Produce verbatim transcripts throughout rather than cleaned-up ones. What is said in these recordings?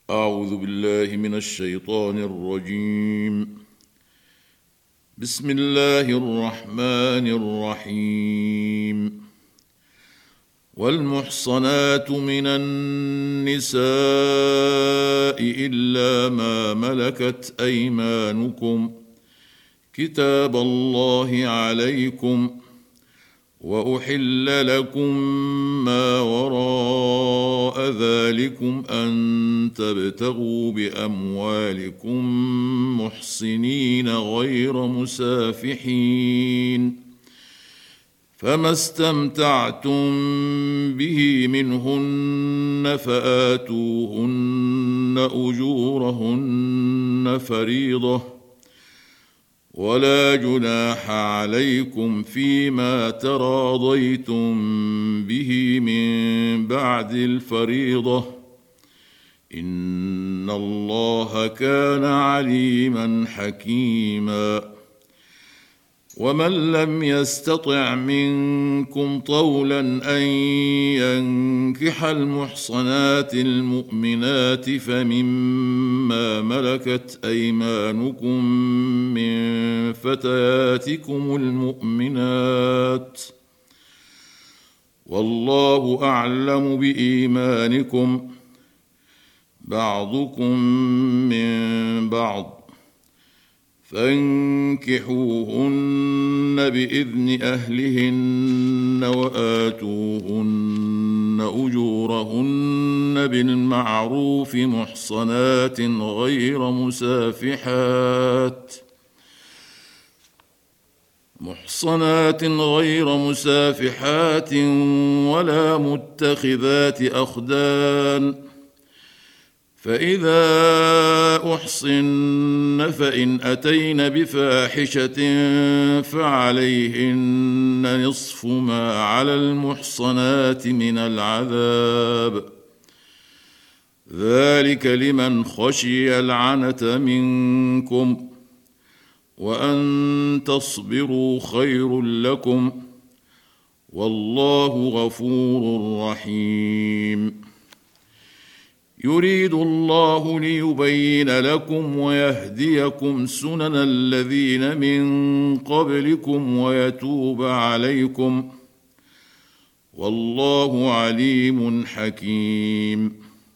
أعوذ بالله من الشيطان الرجيم. بسم الله الرحمن الرحيم. والمحصنات من النساء إلا ما ملكت أيمانكم كتاب الله عليكم، وأحل لكم ما وراء ذلكم أن تبتغوا بأموالكم محصنين غير مسافحين، فما استمتعتم به منهن فآتوهن أجورهن فريضة، ولا جناح عليكم فيما تراضيتم به من بعد الفريضة، إن الله كان عليما حكيما. ومن لم يستطع منكم طولا أن ينكح المحصنات المؤمنات فمما ملكت أيمانكم من فتياتكم المؤمنات، والله أعلم بإيمانكم، بعضكم من بعض، فانكحوهن بإذن أهلهن وآتوهن أجورهن بالمعروف محصنات غير مسافحات محصنات غير مسافحات ولا متخذات أخدان، فإذا أحصن فإن أتين بفاحشة فعليهن نصف ما على المحصنات من العذاب، ذلك لمن خشي العنة منكم، وأن تصبروا خير لكم، والله غفور رحيم. يريد الله ليبين لكم ويهديكم سنن الذين من قبلكم ويتوب عليكم، والله عليم حكيم.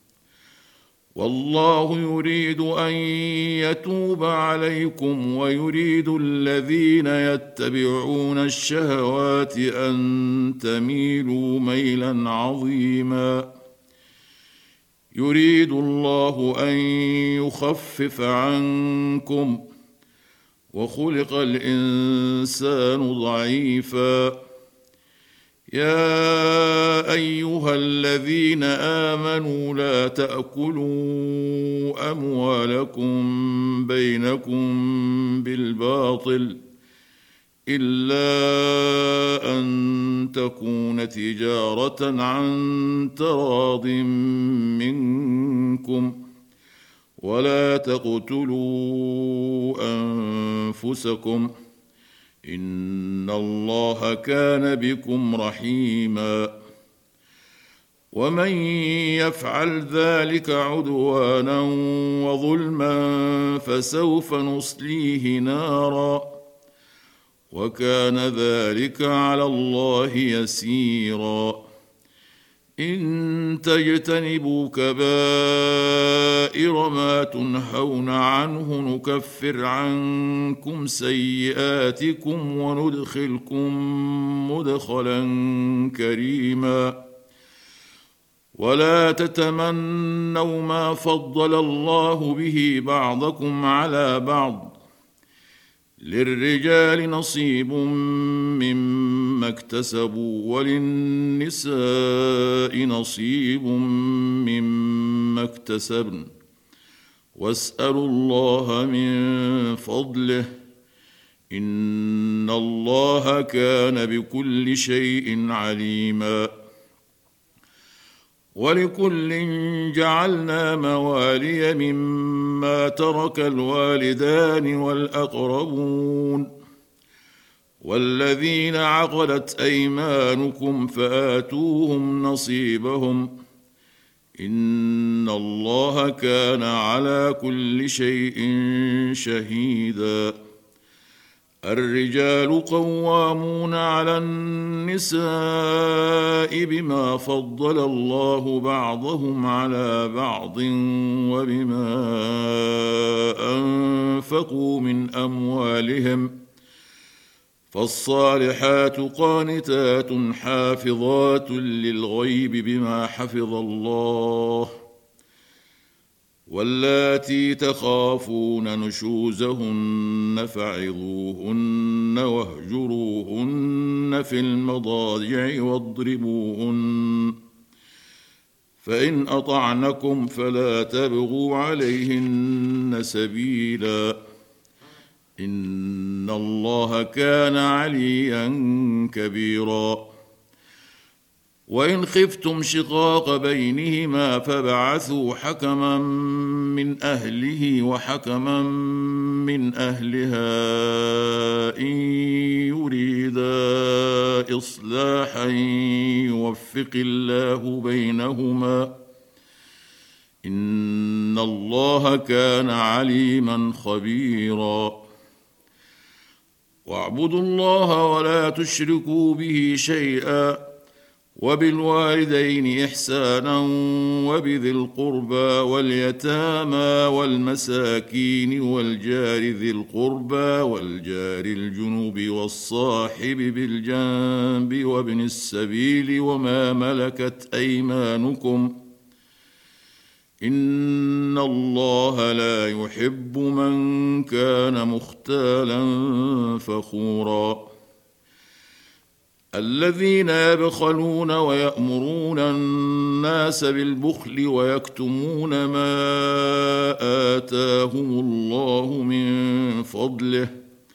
والله يريد أن يتوب عليكم ويريد الذين يتبعون الشهوات أن تميلوا ميلا عظيما. يريد الله أن يخفف عنكم، وخلق الإنسان ضعيفا. يا أيها الذين آمنوا لا تأكلوا أموالكم بينكم بالباطل إلا أن تكون تجارة عن تراض منكم، ولا تقتلوا أنفسكم، إن الله كان بكم رحيما. ومن يفعل ذلك عدوانا وظلما فسوف نصليه نارا، وكان ذلك على الله يسيرا. إن تجتنبوا كبائر ما تنهون عنه نكفر عنكم سيئاتكم وندخلكم مدخلا كريما. ولا تتمنوا ما فضل الله به بعضكم على بعض، للرجال نصيب مما اكتسبوا وللنساء نصيب مما اكتسبن، واسألوا الله من فضله، إن الله كان بكل شيء عليما. ولكل جعلنا موالي مما ترك الوالدان والأقربون، والذين عقدت أيمانكم فآتوهم نصيبهم، إن الله كان على كل شيء شهيدا. الرجال قوامون على النساء بما فضل الله بعضهم على بعض وبما أنفقوا من أموالهم، فالصالحات قانتات حافظات للغيب بما حفظ الله، واللاتي تخافون نشوزهن فعظوهن واهجروهن في المضاجع واضربوهن، فإن أطعنكم فلا تبغوا عليهن سبيلا، إن الله كان عليا كبيرا. وإن خفتم شقاق بينهما فابعثوا حكما من أهله وحكما من أهلها إن يريدا إصلاحا يوفق الله بينهما، إن الله كان عليما خبيرا. واعبدوا الله ولا تشركوا به شيئا، وبالوالدين إحسانا وبذي القربى واليتامى والمساكين والجار ذي القربى والجار الجنوب والصاحب بالجنب وابن السبيل وما ملكت أيمانكم، إن الله لا يحب من كان مختالا فخورا. الذين يبخلون ويأمرون الناس بالبخل ويكتمون ما آتاهم الله من فضله،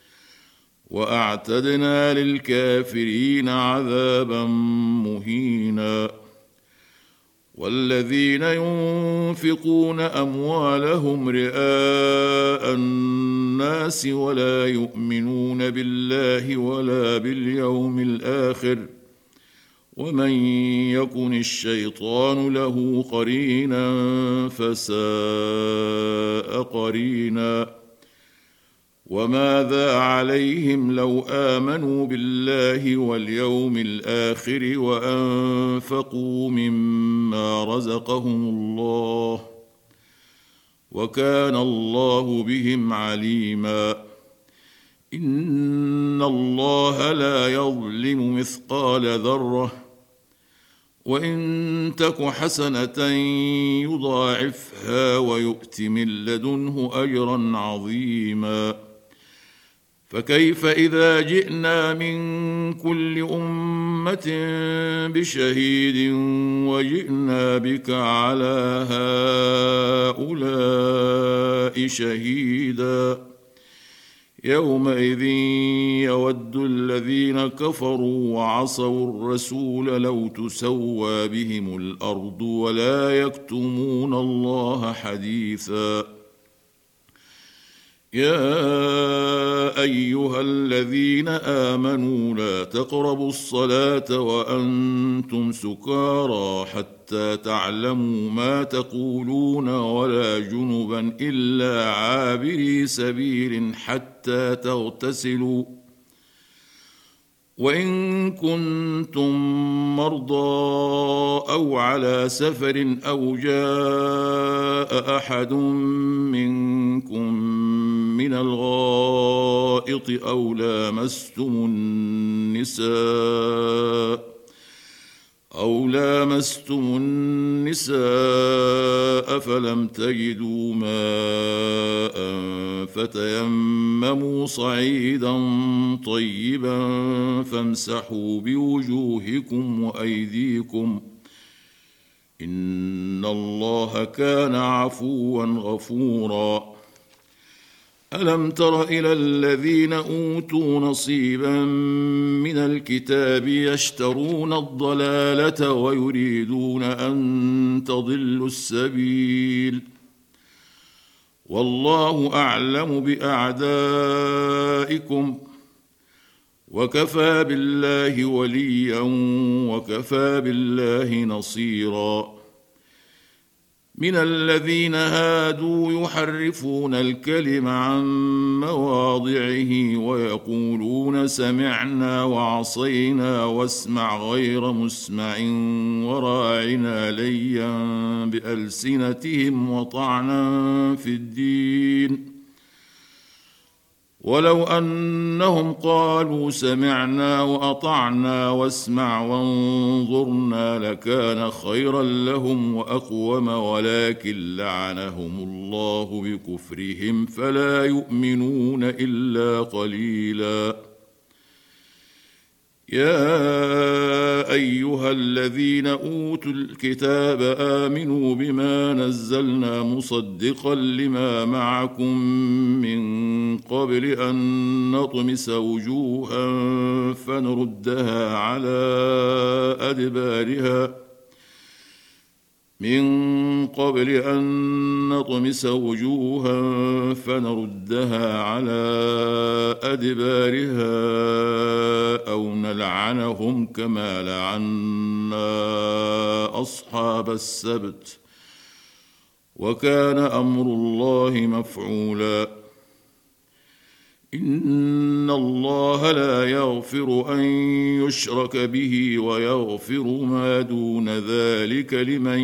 وأعتدنا للكافرين عذابا مهينا. والذين ينفقون أموالهم رئاء الناس ولا يؤمنون بالله ولا باليوم الآخر، ومن يكن الشيطان له قرينا فساء قرينا. وماذا عليهم لو آمنوا بالله واليوم الآخر وأنفقوا مما رزقهم الله، وكان الله بهم عليما. إن الله لا يظلم مثقال ذرة، وإن تك حسنة يضاعفها ويؤت من لدنه أجرا عظيما. فكيف إذا جئنا من كل أمة بشهيد وجئنا بك على هؤلاء شهيدا، يومئذ يود الذين كفروا وعصوا الرسول لو تسوى بهم الأرض ولا يكتمون الله حديثا. يا أيها الذين آمنوا لا تقربوا الصلاة وأنتم سكارى حتى تعلموا ما تقولون ولا جنبا إلا عابري سبيل حتى تغتسلوا، وإن كنتم مرضى أو على سفر أو جاء أحد منكم من الغائط أو لامستم النساء أو لامستم النساء فلم تجدوا ماء فتيمموا صعيدا طيبا فامسحوا بوجوهكم وأيديكم، إن الله كان عفوا غفورا. ألم تر إلى الذين أوتوا نصيبا من الكتاب يشترون الضلالة ويريدون أن تضلوا السبيل، والله أعلم بأعدائكم، وكفى بالله وليا وكفى بالله نصيرا. من الذين هادوا يحرفون الكلم عن مواضعه ويقولون سمعنا وعصينا واسمع غير مسمع وراعنا ليا بألسنتهم وطعنا في الدين ولو أنهم قالوا سمعنا وأطعنا واسمع وانظرنا لكان خيرا لهم وأقوم ولكن لعنهم الله بكفرهم فلا يؤمنون إلا قليلا. يا أيها الذين أوتوا الكتاب آمنوا بما نزلنا مصدقا لما معكم من قبل أن نطمس وجوها فنردها على أدبارها من قبل أن نطمس وجوها فنردها على أدبارها أو نلعنهم كما لعنا أصحاب السبت وكان أمر الله مفعولا. إن الله لا يغفر أن يشرك به ويغفر ما دون ذلك لمن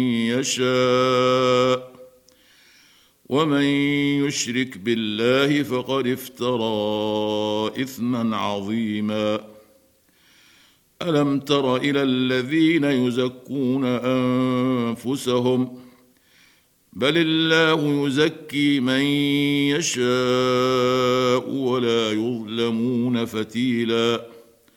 يشاء ومن يشرك بالله فقد افترى إثما عظيما. ألم تر إلى الذين يزكون أنفسهم بل الله يزكي من يشاء ولا يظلمون فتيلا.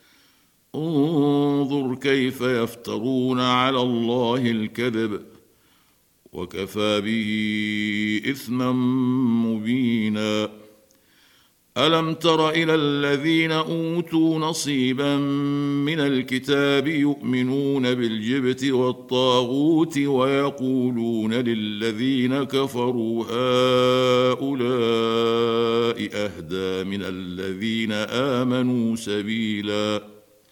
انظر كيف يفترون على الله الكذب وكفى به إثما مبينا. ألم تر إلى الذين أوتوا نصيبا من الكتاب يؤمنون بالجبت والطاغوت ويقولون للذين كفروا هؤلاء أهدى من الذين آمنوا سبيلا.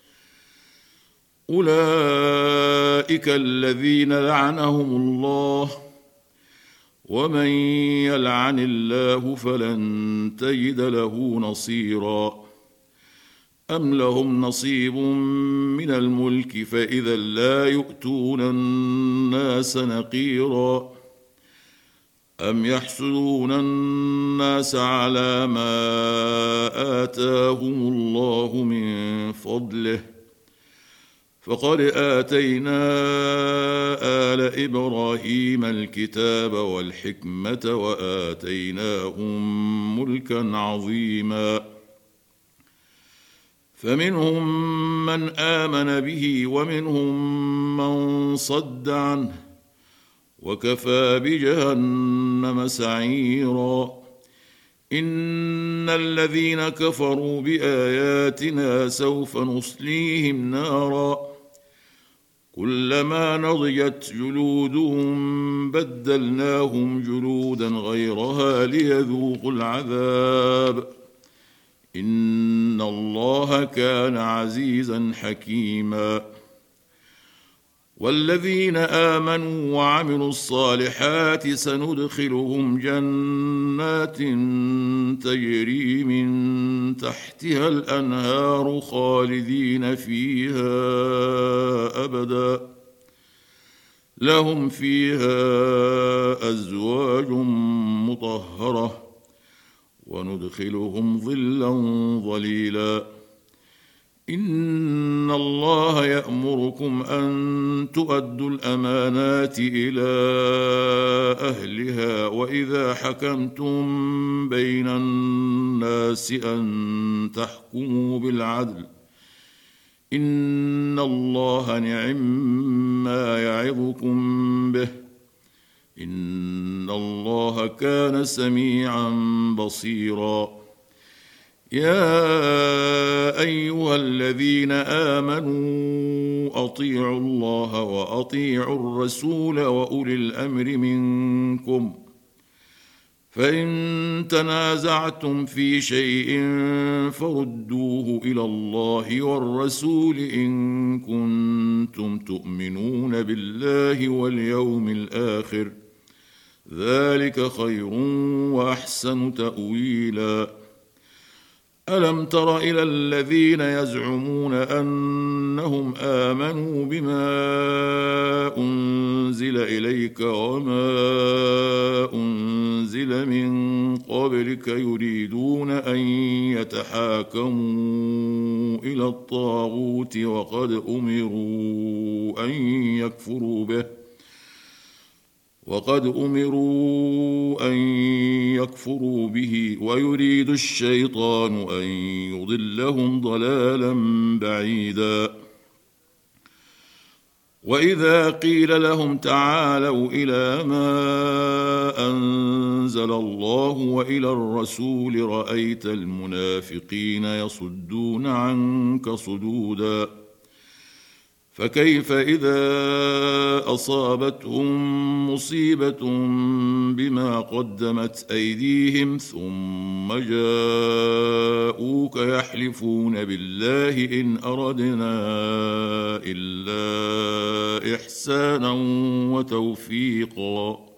أولئك الذين لعنهم الله ومن يلعن الله فلن تجد له نصيرا. أم لهم نصيب من الملك فإذا لا يؤتون الناس نقيرا. أم يحسدون الناس على ما آتاهم الله من فضله فقد آتينا آل إبراهيم الكتاب والحكمة وآتيناهم ملكا عظيما. فمنهم من آمن به ومنهم من صد عنه وكفى بجهنم سعيرا. إن الذين كفروا بآياتنا سوف نصليهم نارا كلما نضجت جلودهم بدلناهم جلودا غيرها ليذوقوا العذاب إن الله كان عزيزا حكيما. والذين آمنوا وعملوا الصالحات سندخلهم جنات تجري من تحتها الأنهار خالدين فيها أبدا لهم فيها أزواج مطهرة وندخلهم ظلا ظليلا. إن الله يأمركم أن تؤدوا الأمانات إلى أهلها وإذا حكمتم بين الناس أن تحكموا بالعدل إن الله نعم ما يعظكم به إن الله كان سميعا بصيرا. يا أيها الذين آمنوا أطيعوا الله وأطيعوا الرسول وأولي الأمر منكم فإن تنازعتم في شيء فردوه إلى الله والرسول إن كنتم تؤمنون بالله واليوم الآخر، ذلك خير وأحسن تأويلا. ألم تر إلى الذين يزعمون أنهم آمنوا بما أنزل إليك وما أنزل من قبلك يريدون أن يتحاكموا إلى الطاغوت وقد أمروا أن يكفروا به وقد أمروا أن يكفروا به ويريد الشيطان أن يضلهم ضلالا بعيدا. وإذا قيل لهم تعالوا إلى ما أنزل الله وإلى الرسول رأيت المنافقين يصدون عنك صدودا. فكيف إذا أصابتهم مصيبة بما قدمت أيديهم ثم جاءوك يحلفون بالله إن أردنا إلا إحسانا وتوفيقا.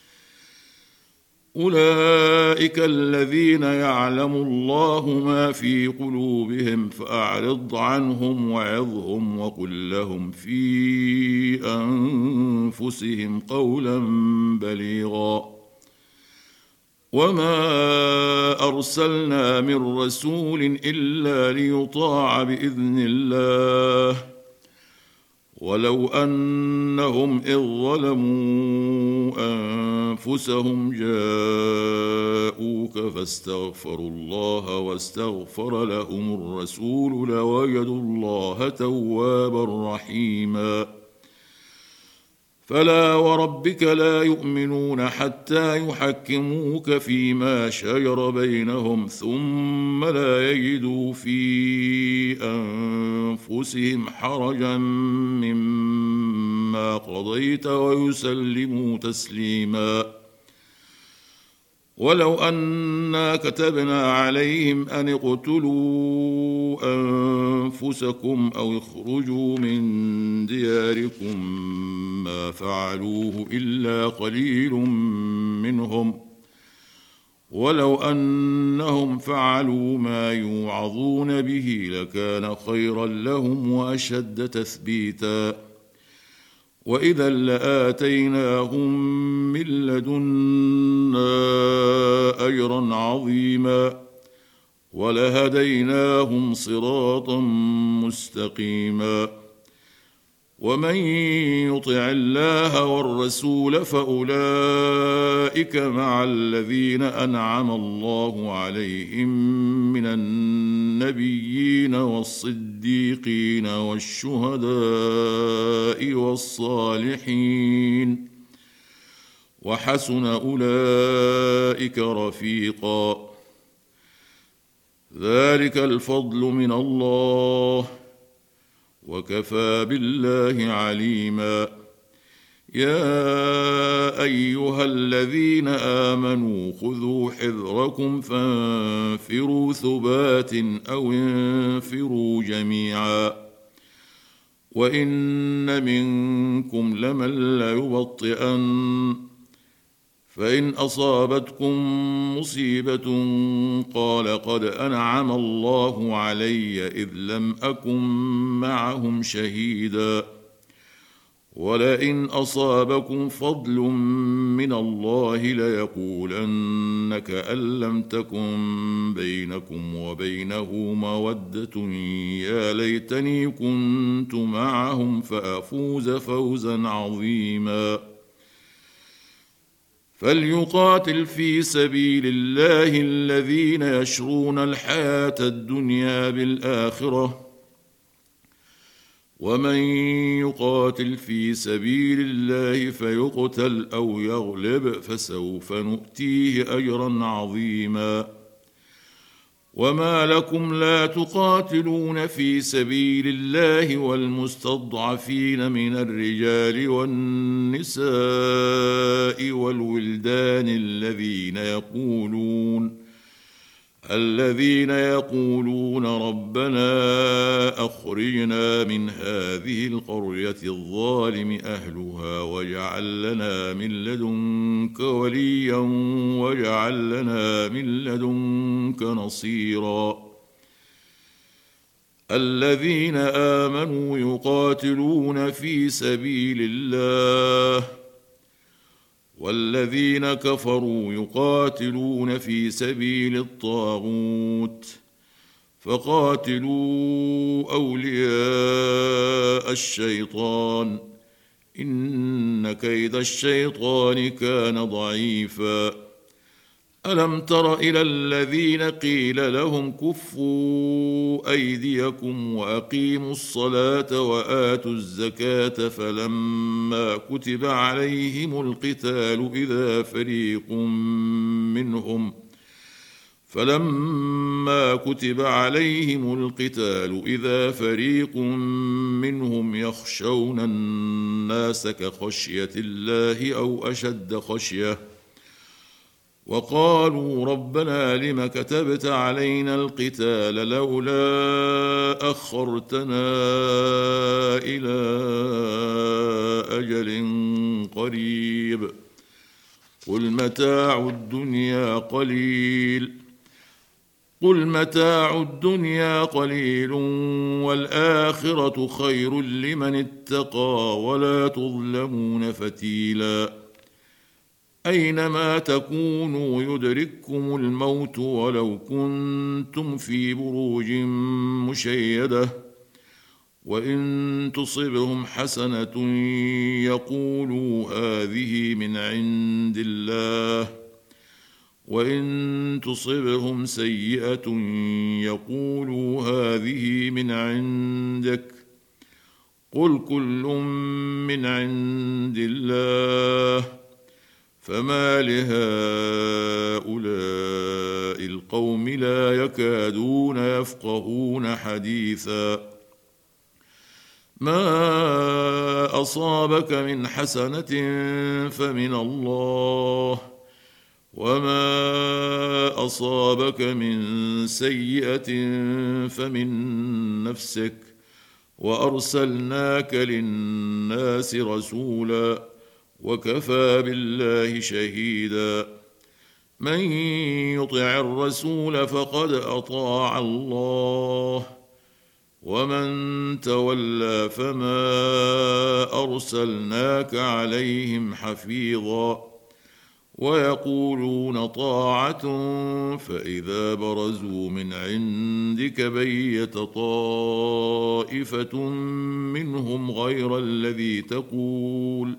أولئك الذين يعلم الله ما في قلوبهم فأعرض عنهم وعظهم وقل لهم في أنفسهم قولا بليغا. وما أرسلنا من رسول إلا ليطاع بإذن الله ولو أنهم إذ ظلموا أنفسهم جاءوك فاستغفروا الله واستغفر لهم الرسول لوجدوا الله توابا رحيما. فلا وربك لا يؤمنون حتى يحكموك فيما شجر بينهم ثم لا يجدوا في أنفسهم حرجا مما قضيت ويسلموا تسليما. ولو أنا كتبنا عليهم أن اقتلوا أنفسكم أو اخرجوا من دياركم ما فعلوه إلا قليل منهم ولو أنهم فعلوا ما يوعظون به لكان خيرا لهم وأشد تثبيتا. وإذا لآتيناهم من لدنا أجرا عظيما ولهديناهم صراطا مستقيما. ومن يطع الله والرسول فأولئك مع الذين أنعم الله عليهم من النبيين والصديقين والشهداء والصالحين وحسن أولئك رفيقا. ذلك الفضل من الله وكفى بالله عليما. يا أيها الذين آمنوا خذوا حذركم فانفروا ثبات أو انفروا جميعا وإن منكم لمن ليبطئن فإن أصابتكم مصيبة قال قد أنعم الله علي إذ لم أكن معهم شهيدا ولئن أصابكم فضل من الله ليقولن كأن لم تكن بينكم وبينه مودة يا ليتني كنت معهم فأفوز فوزا عظيما. فليقاتل في سبيل الله الذين يشرون الحياة الدنيا بالآخرة ومن يقاتل في سبيل الله فيقتل أو يغلب فسوف نؤتيه أجرا عظيما. وما لكم لا تقاتلون في سبيل الله والمستضعفين من الرجال والنساء والولدان الذين يقولون الذين يقولون ربنا أخرجنا من هذه القرية الظالم أهلها واجعل لنا من لدنك وليا واجعل لنا من لدنك نصيرا الذين آمنوا يقاتلون في سبيل الله والذين كفروا يقاتلون في سبيل الطاغوت فقاتلوا أولياء الشيطان إن كيد الشيطان كان ضعيفا ألم تر إلى الذين قيل لهم كفوا أيديكم وأقيموا الصلاة وآتوا الزكاة فلما كتب عليهم القتال إذا فريق منهم فلما كتب عليهم القتال إذا فريق منهم يخشون الناس كخشية الله أو أشد خشية وقالوا ربنا لم كتبت علينا القتال لولا أخرتنا إلى أجل قريب قل متاع الدنيا قليل قل متاع الدنيا قليل والآخرة خير لمن اتقى ولا تظلمون فتيلا أينما تكونوا يدرككم الموت ولو كنتم في بروج مشيدة وإن تصبهم حسنة يقولوا هذه من عند الله وإن تصبهم سيئة يقولوا هذه من عندك قل كل من عند الله فما لهؤلاء القوم لا يكادون يفقهون حديثا ما أصابك من حسنة فمن الله وما أصابك من سيئة فمن نفسك وأرسلناك للناس رسولا وكفى بالله شهيدا من يطع الرسول فقد أطاع الله ومن تولى فما أرسلناك عليهم حفيظا ويقولون طاعة فإذا برزوا من عندك بيت طائفة منهم غير الذي تقول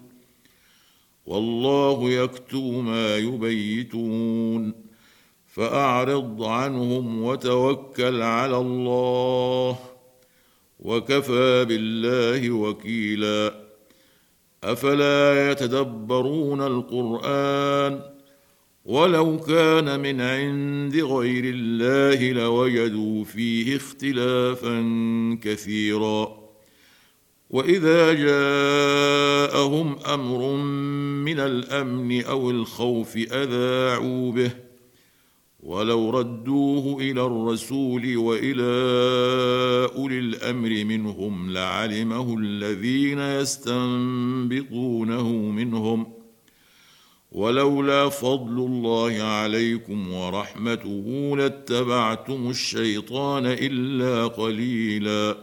والله يكتب ما يبيتون فأعرض عنهم وتوكل على الله وكفى بالله وكيلا أفلا يتدبرون القرآن ولو كان من عند غير الله لوجدوا فيه اختلافا كثيرا وإذا جاءهم أمر من الأمن أو الخوف أذاعوا به ولو ردوه إلى الرسول وإلى أولي الأمر منهم لعلمه الذين يستنبطونه منهم ولولا فضل الله عليكم ورحمته لاتبعتم الشيطان إلا قليلا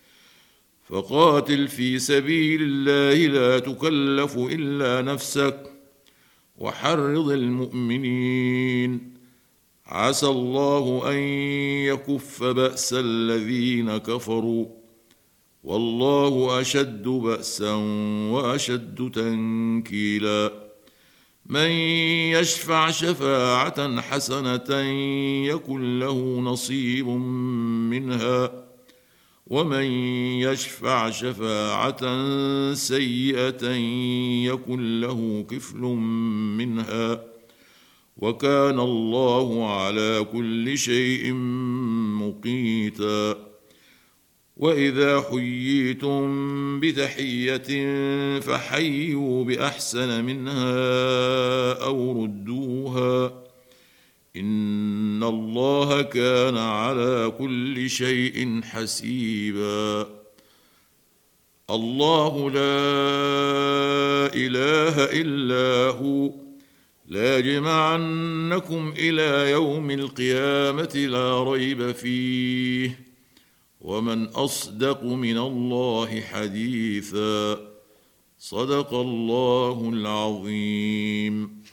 فقاتل في سبيل الله لا تكلف إلا نفسك وحرض المؤمنين عسى الله أن يكف بأس الذين كفروا والله أشد بأسا وأشد تنكيلا من يشفع شفاعة حسنة يكن له نصيب منها ومن يشفع شفاعة سيئة يكن له كفل منها وكان الله على كل شيء مقيتا. واذا حييتم بتحيه فحيوا باحسن منها او ردوها ان الله كان على كل شيء حسيبا. الله لا اله الا هو ليجمعنكم الى يوم القيامه لا ريب فيه ومن اصدق من الله حديثا. صدق الله العظيم.